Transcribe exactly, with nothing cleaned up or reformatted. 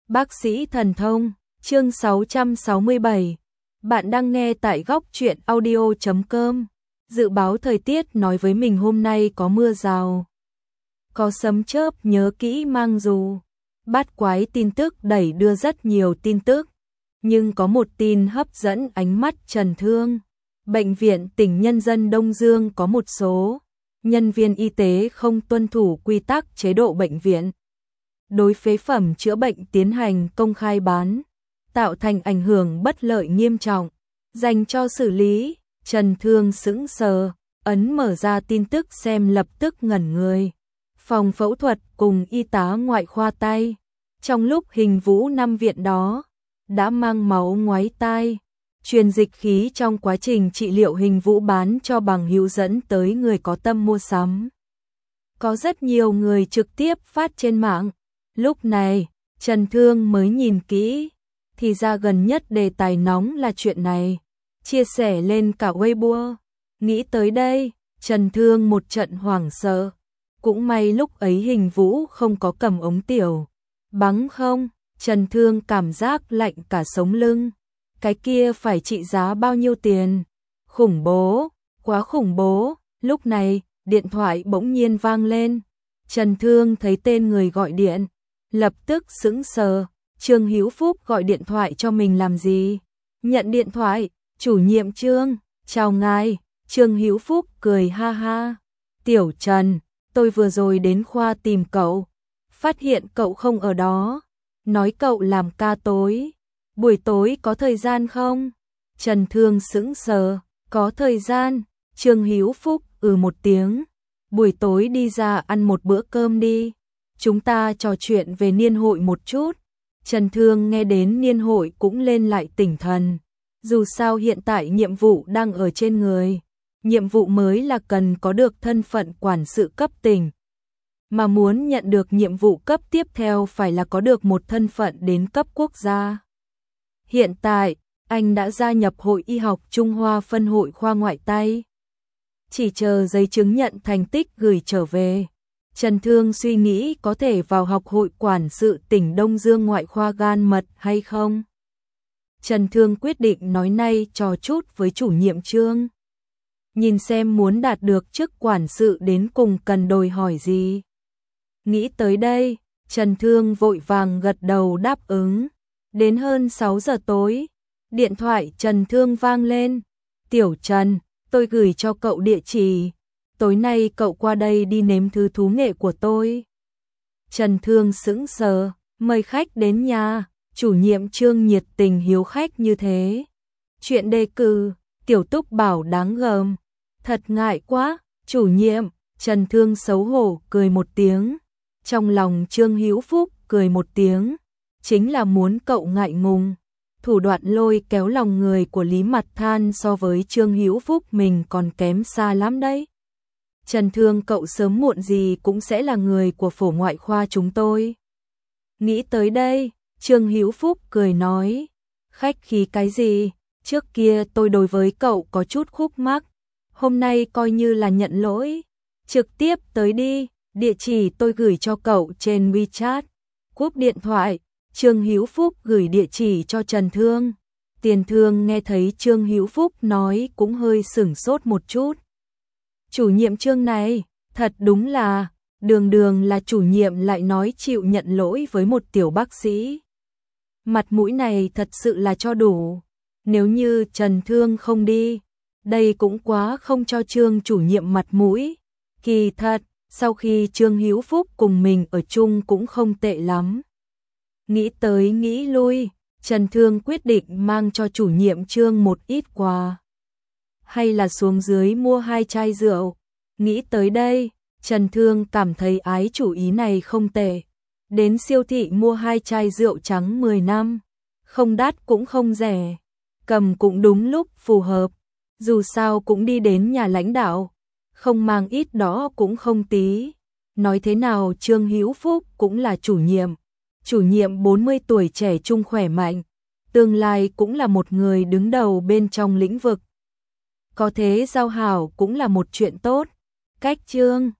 Bác sĩ thần thông, chương sáu trăm sáu mươi bảy. Bạn đang nghe tại góc truyện audio chấm com. Dự báo thời tiết nói với mình hôm nay có mưa rào, có sấm chớp, nhớ kỹ mang dù. Bát quái tin tức đẩy đưa rất nhiều tin tức, nhưng có một tin hấp dẫn ánh mắt Trần Thương. Bệnh viện tỉnh Nhân dân Đông Dương có một số nhân viên y tế không tuân thủ quy tắc chế độ bệnh viện, đối phế phẩm chữa bệnh tiến hành công khai bán, tạo thành ảnh hưởng bất lợi nghiêm trọng, dành cho xử lý. Trần Thương sững sờ, ấn mở ra tin tức xem lập tức ngẩn người. Phòng phẫu thuật cùng y tá ngoại khoa tay, trong lúc Hình Vũ năm viện đó, đã mang máu ngoáy tai, truyền dịch khí trong quá trình trị liệu. Hình Vũ bán cho bằng hữu dẫn tới người có tâm mua sắm. Có rất nhiều người trực tiếp phát trên mạng. Lúc này, Trần Thương mới nhìn kỹ, thì ra gần nhất đề tài nóng là chuyện này, chia sẻ lên cả Weibo. Nghĩ tới đây, Trần Thương một trận hoảng sợ. Cũng may lúc ấy Hình Vũ không có cầm ống tiểu bắn không, Trần Thương cảm giác lạnh cả sống lưng. Cái kia phải trị giá bao nhiêu tiền? Khủng bố, quá khủng bố. Lúc này, điện thoại bỗng nhiên vang lên. Trần Thương thấy tên người gọi điện, lập tức sững sờ. Trương Hữu Phúc gọi điện thoại cho mình làm gì? Nhận điện thoại, chủ nhiệm Trương, chào ngài. Trương Hữu Phúc cười ha ha. Tiểu Trần, tôi vừa rồi đến khoa tìm cậu, phát hiện cậu không ở đó, nói cậu làm ca tối, buổi tối có thời gian không? Trần Thương sững sờ, có thời gian. Trương Hữu Phúc ừ một tiếng, buổi tối đi ra ăn một bữa cơm đi, chúng ta trò chuyện về niên hội một chút. Trần Thương nghe đến niên hội cũng lên lại tinh thần, dù sao hiện tại nhiệm vụ đang ở trên người. Nhiệm vụ mới là cần có được thân phận quản sự cấp tỉnh, mà muốn nhận được nhiệm vụ cấp tiếp theo phải là có được một thân phận đến cấp quốc gia. Hiện tại, anh đã gia nhập Hội Y học Trung Hoa phân hội khoa ngoại tay, chỉ chờ giấy chứng nhận thành tích gửi trở về. Trần Thương suy nghĩ có thể vào học hội quản sự tỉnh Đông Dương ngoại khoa gan mật hay không. Trần Thương quyết định nói nay trò chút với chủ nhiệm Trương, nhìn xem muốn đạt được chức quản sự đến cùng cần đòi hỏi gì. Nghĩ tới đây, Trần Thương vội vàng gật đầu đáp ứng. Đến hơn sáu giờ tối, điện thoại Trần Thương vang lên. Tiểu Trần, tôi gửi cho cậu địa chỉ, tối nay cậu qua đây đi nếm thứ thú nghệ của tôi. Trần Thương sững sờ, mời khách đến nhà, chủ nhiệm Trương nhiệt tình hiếu khách như thế. Chuyện đề cử, Tiểu Túc bảo đáng gờm. Thật ngại quá, chủ nhiệm. Trần Thương xấu hổ cười một tiếng. Trong lòng Trương Hữu Phúc cười một tiếng, chính là muốn cậu ngại ngùng. Thủ đoạn lôi kéo lòng người của Lý Mặt Than so với Trương Hữu Phúc mình còn kém xa lắm đấy. Trần Thương, cậu sớm muộn gì cũng sẽ là người của phổ ngoại khoa chúng tôi. Nghĩ tới đây, Trương Hữu Phúc cười nói, khách khí cái gì, trước kia tôi đối với cậu có chút khúc mắc, hôm nay coi như là nhận lỗi, trực tiếp tới đi, địa chỉ tôi gửi cho cậu trên WeChat. Cúp điện thoại, Trương Hữu Phúc gửi địa chỉ cho Trần Thương. Tiền Thương nghe thấy Trương Hữu Phúc nói cũng hơi sửng sốt một chút. Chủ nhiệm Trương này, thật đúng là, đường đường là chủ nhiệm lại nói chịu nhận lỗi với một tiểu bác sĩ. Mặt mũi này thật sự là cho đủ. Nếu như Trần Thương không đi, đây cũng quá không cho Trương chủ nhiệm mặt mũi. Kỳ thật, sau khi Trương Hữu Phúc cùng mình ở chung cũng không tệ lắm. Nghĩ tới nghĩ lui, Trần Thương quyết định mang cho chủ nhiệm Trương một ít quà. Hay là xuống dưới mua hai chai rượu. Nghĩ tới đây, Trần Thương cảm thấy ái chủ ý này không tệ. Đến siêu thị mua hai chai rượu trắng mười năm, không đắt cũng không rẻ, cầm cũng đúng lúc phù hợp. Dù sao cũng đi đến nhà lãnh đạo, không mang ít đó cũng không tí. Nói thế nào Trương Hữu Phúc cũng là chủ nhiệm, chủ nhiệm bốn mươi tuổi trẻ trung khỏe mạnh, tương lai cũng là một người đứng đầu bên trong lĩnh vực. Có thế giao hảo cũng là một chuyện tốt. Cách Trương